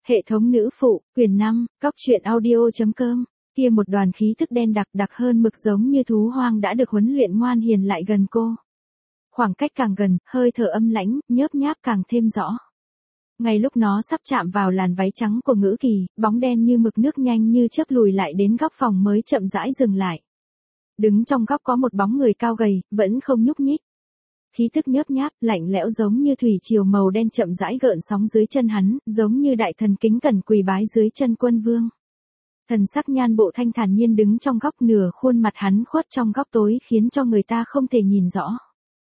Hệ thống nữ phụ, quyển 5, cóc truyện audio.com. Kia một đoàn khí thức đen đặc hơn mực giống như thú hoang đã được huấn luyện ngoan hiền lại gần cô. Khoảng cách càng gần, hơi thở âm lãnh, nhớp nháp càng thêm rõ. Ngay lúc nó sắp chạm vào làn váy trắng của Ngữ Kỳ, bóng đen như mực nước nhanh như chớp lùi lại đến góc phòng mới chậm rãi dừng lại. Đứng trong góc có một bóng người cao gầy, vẫn không nhúc nhích. Khí thức nhớp nháp, lạnh lẽo giống như thủy triều màu đen chậm rãi gợn sóng dưới chân hắn, giống như đại thần kính cẩn quỳ bái dưới chân quân vương. Thần sắc Nhan Bộ Thanh thản nhiên đứng trong góc, nửa khuôn mặt hắn khuất trong góc tối khiến cho người ta không thể nhìn rõ.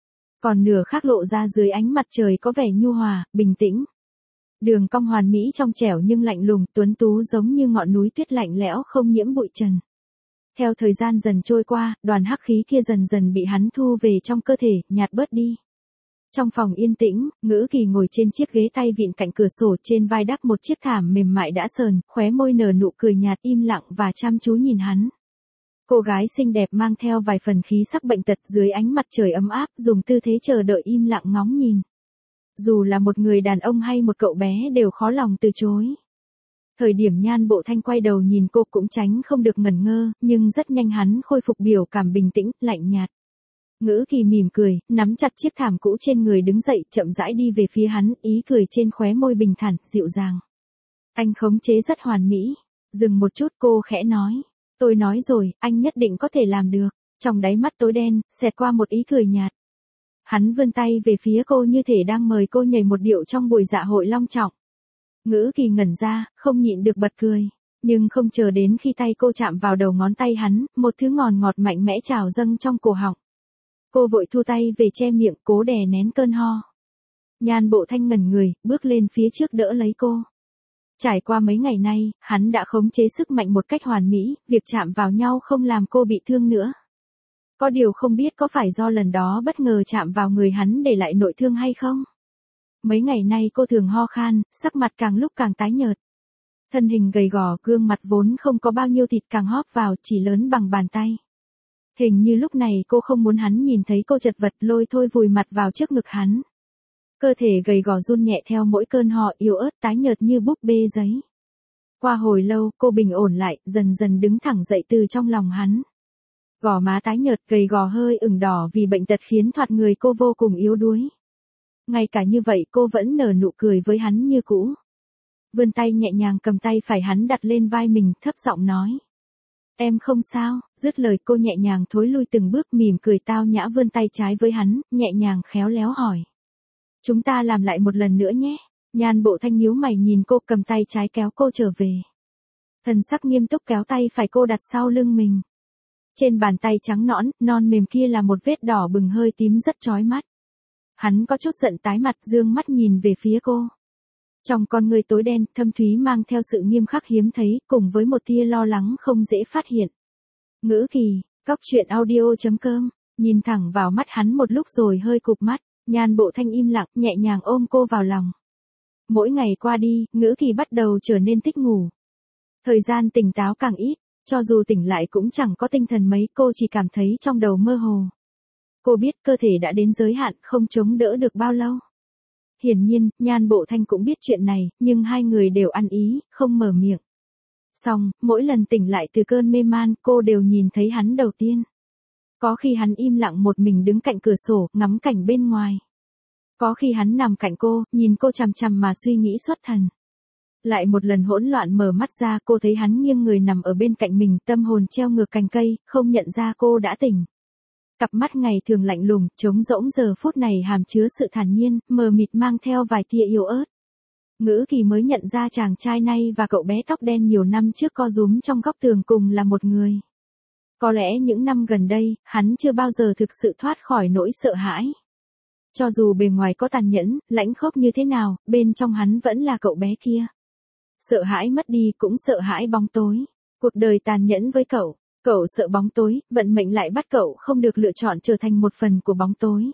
Còn nửa khác lộ ra dưới ánh mặt trời có vẻ nhu hòa, bình tĩnh. Đường cong hoàn mỹ trong trẻo nhưng lạnh lùng, tuấn tú giống như ngọn núi tuyết lạnh lẽo không nhiễm bụi trần. Theo thời gian dần trôi qua, đoàn hắc khí kia dần dần bị hắn thu về trong cơ thể, nhạt bớt đi. Trong phòng yên tĩnh, Ngữ Kỳ ngồi trên chiếc ghế tay vịn cạnh cửa sổ, trên vai đắp một chiếc thảm mềm mại đã sờn, khóe môi nở nụ cười nhạt, im lặng và chăm chú nhìn hắn. Cô gái xinh đẹp mang theo vài phần khí sắc bệnh tật, dưới ánh mặt trời ấm áp, dùng tư thế chờ đợi im lặng ngóng nhìn. Dù là một người đàn ông hay một cậu bé đều khó lòng từ chối. Thời điểm Nhan Bộ Thanh quay đầu nhìn cô cũng tránh không được ngẩn ngơ, nhưng rất nhanh hắn khôi phục biểu cảm bình tĩnh, lạnh nhạt. Ngữ Kỳ mỉm cười, nắm chặt chiếc thảm cũ trên người đứng dậy, chậm rãi đi về phía hắn, ý cười trên khóe môi bình thản, dịu dàng. Anh khống chế rất hoàn mỹ. Dừng một chút, cô khẽ nói. Tôi nói rồi, anh nhất định có thể làm được. Trong đáy mắt tối đen, xẹt qua một ý cười nhạt. Hắn vươn tay về phía cô như thể đang mời cô nhảy một điệu trong buổi dạ hội long trọng. Ngữ Kỳ ngẩn ra, không nhịn được bật cười. Nhưng không chờ đến khi tay cô chạm vào đầu ngón tay hắn, một thứ ngọt ngọt mạnh mẽ trào dâng trong cổ họng. Cô vội thu tay về che miệng, cố đè nén cơn ho. Nhan Bộ Thanh ngẩn người, bước lên phía trước đỡ lấy cô. Trải qua mấy ngày nay, hắn đã khống chế sức mạnh một cách hoàn mỹ, việc chạm vào nhau không làm cô bị thương nữa. Có điều không biết có phải do lần đó bất ngờ chạm vào người hắn để lại nội thương hay không? Mấy ngày nay cô thường ho khan, sắc mặt càng lúc càng tái nhợt. Thân hình gầy gò, gương mặt vốn không có bao nhiêu thịt càng hóp vào, chỉ lớn bằng bàn tay. Hình như lúc này cô không muốn hắn nhìn thấy cô chật vật, lôi thôi vùi mặt vào trước ngực hắn. Cơ thể gầy gò run nhẹ theo mỗi cơn ho, yếu ớt tái nhợt như búp bê giấy. Qua hồi lâu, cô bình ổn lại, dần dần đứng thẳng dậy từ trong lòng hắn. Gò má tái nhợt, gầy gò hơi ửng đỏ vì bệnh tật khiến thoạt người cô vô cùng yếu đuối. Ngay cả như vậy cô vẫn nở nụ cười với hắn như cũ. Vươn tay nhẹ nhàng cầm tay phải hắn đặt lên vai mình, thấp giọng nói. Em không sao. Dứt lời cô nhẹ nhàng thối lui từng bước, mỉm cười tao nhã vươn tay trái với hắn, nhẹ nhàng khéo léo hỏi. Chúng ta làm lại một lần nữa nhé. Nhan Bộ Thanh nhíu mày nhìn cô, cầm tay trái kéo cô trở về. Thần sắc nghiêm túc kéo tay phải cô đặt sau lưng mình. Trên bàn tay trắng nõn, non mềm kia là một vết đỏ bừng hơi tím rất chói mắt. Hắn có chút giận tái mặt, dương mắt nhìn về phía cô. Trong con người tối đen, thâm thúy mang theo sự nghiêm khắc hiếm thấy, cùng với một tia lo lắng không dễ phát hiện. Ngữ Kỳ, cóc truyện audio.com, nhìn thẳng vào mắt hắn một lúc rồi hơi cụp mắt, Nhan Bộ Thanh im lặng, nhẹ nhàng ôm cô vào lòng. Mỗi ngày qua đi, Ngữ Kỳ bắt đầu trở nên thích ngủ. Thời gian tỉnh táo càng ít, cho dù tỉnh lại cũng chẳng có tinh thần mấy, cô chỉ cảm thấy trong đầu mơ hồ. Cô biết cơ thể đã đến giới hạn, không chống đỡ được bao lâu. Hiển nhiên, Nhan Bộ Thanh cũng biết chuyện này, nhưng hai người đều ăn ý, không mở miệng. Xong, mỗi lần tỉnh lại từ cơn mê man, cô đều nhìn thấy hắn đầu tiên. Có khi hắn im lặng một mình đứng cạnh cửa sổ, ngắm cảnh bên ngoài. Có khi hắn nằm cạnh cô, nhìn cô chằm chằm mà suy nghĩ xuất thần. Lại một lần hỗn loạn mở mắt ra, cô thấy hắn nghiêng người nằm ở bên cạnh mình, tâm hồn treo ngược cành cây, không nhận ra cô đã tỉnh. Cặp mắt ngày thường lạnh lùng, trống rỗng giờ phút này hàm chứa sự thản nhiên, mờ mịt mang theo vài tia yếu ớt. Ngữ Kỳ mới nhận ra chàng trai này và cậu bé tóc đen nhiều năm trước co rúm trong góc tường cùng là một người. Có lẽ những năm gần đây, hắn chưa bao giờ thực sự thoát khỏi nỗi sợ hãi. Cho dù bề ngoài có tàn nhẫn, lãnh khốc như thế nào, bên trong hắn vẫn là cậu bé kia. Sợ hãi mất đi, cũng sợ hãi bóng tối. Cuộc đời tàn nhẫn với cậu. Cậu sợ bóng tối, vận mệnh lại bắt cậu không được lựa chọn trở thành một phần của bóng tối.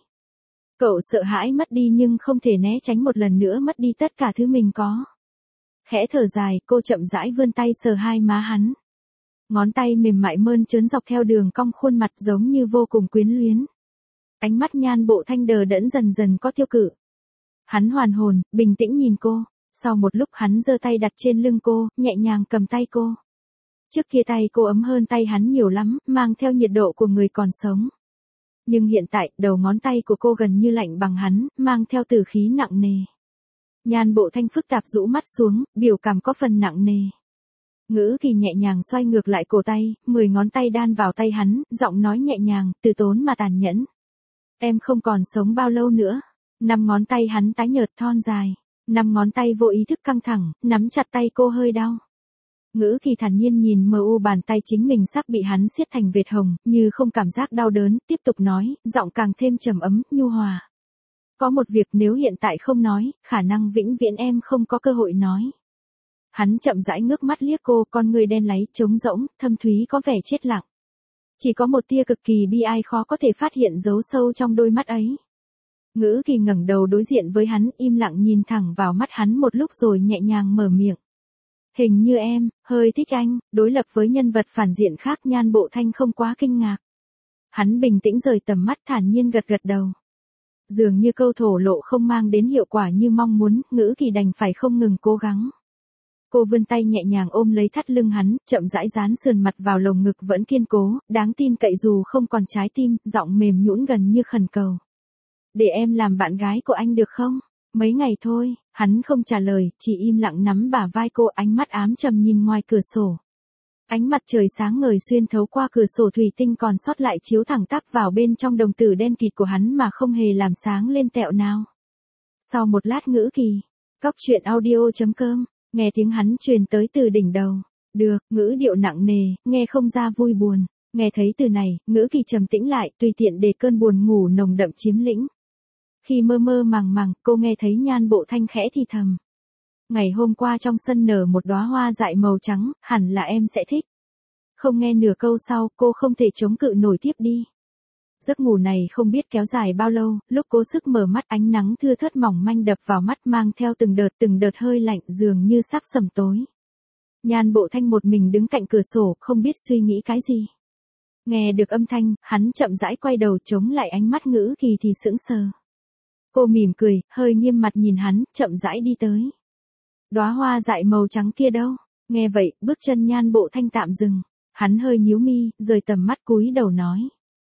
Cậu sợ hãi mất đi nhưng không thể né tránh một lần nữa mất đi tất cả thứ mình có. Khẽ thở dài, cô chậm rãi vươn tay sờ hai má hắn. Ngón tay mềm mại mơn trớn dọc theo đường cong khuôn mặt giống như vô cùng quyến luyến. Ánh mắt Nhan Bộ Thanh đờ đẫn dần dần có tiêu cự. Hắn hoàn hồn, bình tĩnh nhìn cô. Sau một lúc hắn giơ tay đặt trên lưng cô, nhẹ nhàng cầm tay cô. Trước kia tay cô ấm hơn tay hắn nhiều lắm, mang theo nhiệt độ của người còn sống. Nhưng hiện tại, đầu ngón tay của cô gần như lạnh bằng hắn, mang theo tử khí nặng nề. Nhan Bộ Thanh phức tạp rũ mắt xuống, biểu cảm có phần nặng nề. Ngữ Kỳ nhẹ nhàng xoay ngược lại cổ tay, 10 ngón tay đan vào tay hắn, giọng nói nhẹ nhàng, từ tốn mà tàn nhẫn. Em không còn sống bao lâu nữa. 5 ngón tay hắn tái nhợt thon dài. 5 ngón tay vô ý thức căng thẳng, nắm chặt tay cô hơi đau. Ngữ Kỳ thản nhiên nhìn mờ u bàn tay chính mình sắp bị hắn siết thành vệt hồng, như không cảm giác đau đớn, tiếp tục nói, giọng càng thêm trầm ấm, nhu hòa. Có một việc nếu hiện tại không nói, khả năng vĩnh viễn em không có cơ hội nói. Hắn chậm rãi ngước mắt liếc cô, con người đen láy, trống rỗng, thâm thúy có vẻ chết lặng. Chỉ có một tia cực kỳ bi ai khó có thể phát hiện giấu sâu trong đôi mắt ấy. Ngữ Kỳ ngẩng đầu đối diện với hắn, im lặng nhìn thẳng vào mắt hắn một lúc rồi nhẹ nhàng mở miệng. Hình như em, hơi thích anh, đối lập với nhân vật phản diện khác Nhan Bộ Thanh không quá kinh ngạc. Hắn bình tĩnh rời tầm mắt thản nhiên gật gật đầu. Dường như câu thổ lộ không mang đến hiệu quả như mong muốn, Ngữ Kỳ đành phải không ngừng cố gắng. Cô vươn tay nhẹ nhàng ôm lấy thắt lưng hắn, chậm rãi dán sườn mặt vào lồng ngực vẫn kiên cố, đáng tin cậy dù không còn trái tim, giọng mềm nhũn gần như khẩn cầu. Để em làm bạn gái của anh được không? Mấy ngày thôi, hắn không trả lời, chỉ im lặng nắm bả vai cô, ánh mắt ám trầm nhìn ngoài cửa sổ. Ánh mặt trời sáng ngời xuyên thấu qua cửa sổ thủy tinh còn sót lại chiếu thẳng tắp vào bên trong đồng tử đen kịt của hắn mà không hề làm sáng lên tẹo nào. Sau một lát Ngữ Kỳ, Cóc truyện audio.com, nghe tiếng hắn truyền tới từ đỉnh đầu. Được, ngữ điệu nặng nề, nghe không ra vui buồn. Nghe thấy từ này, Ngữ Kỳ trầm tĩnh lại, tùy tiện để cơn buồn ngủ nồng đậm chiếm lĩnh. Khi mơ mơ màng màng, cô nghe thấy Nhan Bộ Thanh khẽ thì thầm. Ngày hôm qua trong sân nở một đóa hoa dại màu trắng, hẳn là em sẽ thích. Không nghe nửa câu sau, cô không thể chống cự nổi tiếp đi. Giấc ngủ này không biết kéo dài bao lâu, lúc cố sức mở mắt ánh nắng thưa thớt mỏng manh đập vào mắt mang theo từng đợt hơi lạnh dường như sắp sẩm tối. Nhan Bộ Thanh một mình đứng cạnh cửa sổ, không biết suy nghĩ cái gì. Nghe được âm thanh, hắn chậm rãi quay đầu chống lại ánh mắt Ngữ Kỳ thì sững sờ. Cô mỉm cười, hơi nghiêm mặt nhìn hắn, chậm rãi đi tới. Đóa hoa dại màu trắng kia đâu? Nghe vậy, bước chân Nhan Bộ Thanh tạm dừng. Hắn hơi nhíu mi, rời tầm mắt cúi đầu nói.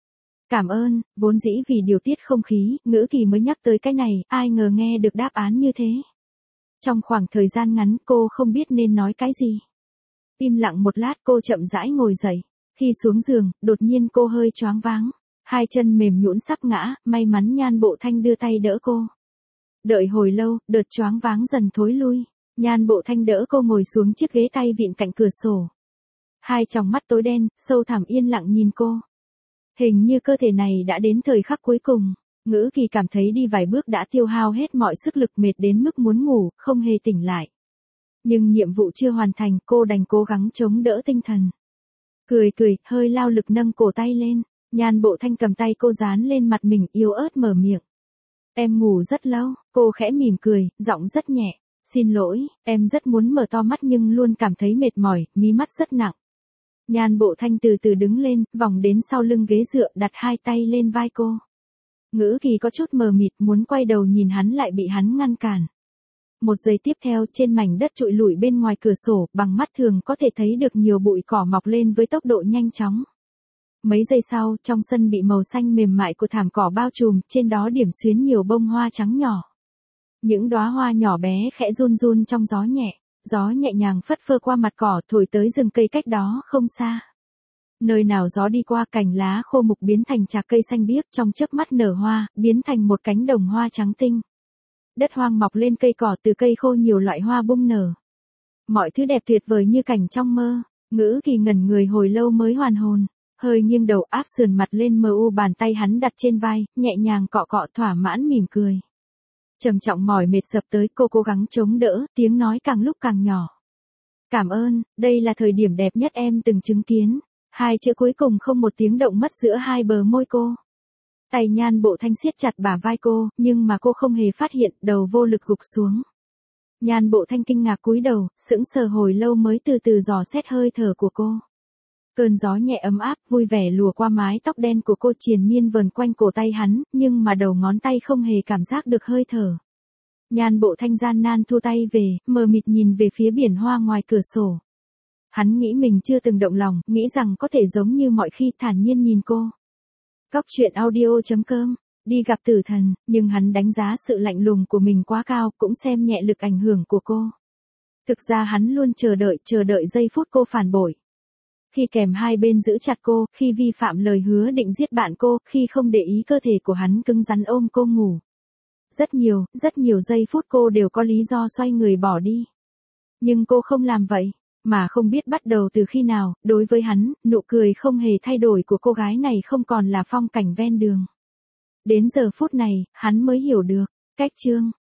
Cảm ơn, vốn dĩ vì điều tiết không khí, Ngữ Kỳ mới nhắc tới cái này, ai ngờ nghe được đáp án như thế. Trong khoảng thời gian ngắn cô không biết nên nói cái gì. Im lặng một lát cô chậm rãi ngồi dậy. Khi xuống giường, đột nhiên cô hơi choáng váng. Hai chân mềm nhũn sắp ngã, may mắn Nhan Bộ Thanh đưa tay đỡ cô. Đợi hồi lâu, đợt choáng váng dần thối lui. Nhan Bộ Thanh đỡ cô ngồi xuống chiếc ghế tay vịn cạnh cửa sổ. Hai tròng mắt tối đen, sâu thẳm yên lặng nhìn cô. Hình như cơ thể này đã đến thời khắc cuối cùng. Ngữ Kỳ cảm thấy đi vài bước đã tiêu hao hết mọi sức lực, mệt đến mức muốn ngủ, không hề tỉnh lại. Nhưng nhiệm vụ chưa hoàn thành, cô đành cố gắng chống đỡ tinh thần. Cười, hơi lao lực nâng cổ tay lên. Nhan Bộ Thanh cầm tay cô dán lên mặt mình, yếu ớt mở miệng. Em ngủ rất lâu, cô khẽ mỉm cười, giọng rất nhẹ. Xin lỗi, em rất muốn mở to mắt nhưng luôn cảm thấy mệt mỏi, mí mắt rất nặng. Nhan Bộ Thanh từ từ đứng lên, vòng đến sau lưng ghế dựa, đặt hai tay lên vai cô. Ngữ Kỳ có chút mờ mịt, muốn quay đầu nhìn hắn lại bị hắn ngăn cản. Một giây tiếp theo, trên mảnh đất trụi lủi bên ngoài cửa sổ, bằng mắt thường có thể thấy được nhiều bụi cỏ mọc lên với tốc độ nhanh chóng. Mấy giây sau, trong sân bị màu xanh mềm mại của thảm cỏ bao trùm, trên đó điểm xuyến nhiều bông hoa trắng nhỏ. Những đóa hoa nhỏ bé khẽ run run trong gió nhẹ. Gió nhẹ nhàng phất phơ qua mặt cỏ, thổi tới rừng cây cách đó không xa. Nơi nào gió đi qua, cành lá khô mục biến thành trạc cây xanh biếc, trong chớp mắt nở hoa, biến thành một cánh đồng hoa trắng tinh. Đất hoang mọc lên cây cỏ, từ cây khô nhiều loại hoa bung nở. Mọi thứ đẹp tuyệt vời như cảnh trong mơ. Ngữ Kỳ ngẩn người hồi lâu mới hoàn hồn, hơi nghiêng đầu áp sườn mặt lên mờ u bàn tay hắn đặt trên vai, nhẹ nhàng cọ cọ thỏa mãn mỉm cười. Trầm trọng mỏi mệt sập tới, cô cố gắng chống đỡ, tiếng nói càng lúc càng nhỏ. Cảm ơn, đây là thời điểm đẹp nhất em từng chứng kiến. Hai chữ cuối cùng không một tiếng động mất giữa hai bờ môi cô. Tay Nhan Bộ Thanh siết chặt bả vai cô, nhưng mà cô không hề phát hiện, đầu vô lực gục xuống. Nhan Bộ Thanh kinh ngạc cúi đầu, sững sờ hồi lâu mới từ từ dò xét hơi thở của cô. Cơn gió nhẹ ấm áp, vui vẻ lùa qua mái tóc đen của cô, triền miên vần quanh cổ tay hắn, nhưng mà đầu ngón tay không hề cảm giác được hơi thở. Nhan Bộ Thanh gian nan thu tay về, mờ mịt nhìn về phía biển hoa ngoài cửa sổ. Hắn nghĩ mình chưa từng động lòng, nghĩ rằng có thể giống như mọi khi thản nhiên nhìn cô. Cóc truyện audio.com, đi gặp tử thần, nhưng hắn đánh giá sự lạnh lùng của mình quá cao, cũng xem nhẹ lực ảnh hưởng của cô. Thực ra hắn luôn chờ đợi giây phút cô phản bội. Khi kèm hai bên giữ chặt cô, khi vi phạm lời hứa định giết bạn cô, khi không để ý cơ thể của hắn cứng rắn ôm cô ngủ. Rất nhiều giây phút cô đều có lý do xoay người bỏ đi. Nhưng cô không làm vậy, mà không biết bắt đầu từ khi nào, đối với hắn, nụ cười không hề thay đổi của cô gái này không còn là phong cảnh ven đường. Đến giờ phút này, hắn mới hiểu được, cách chương.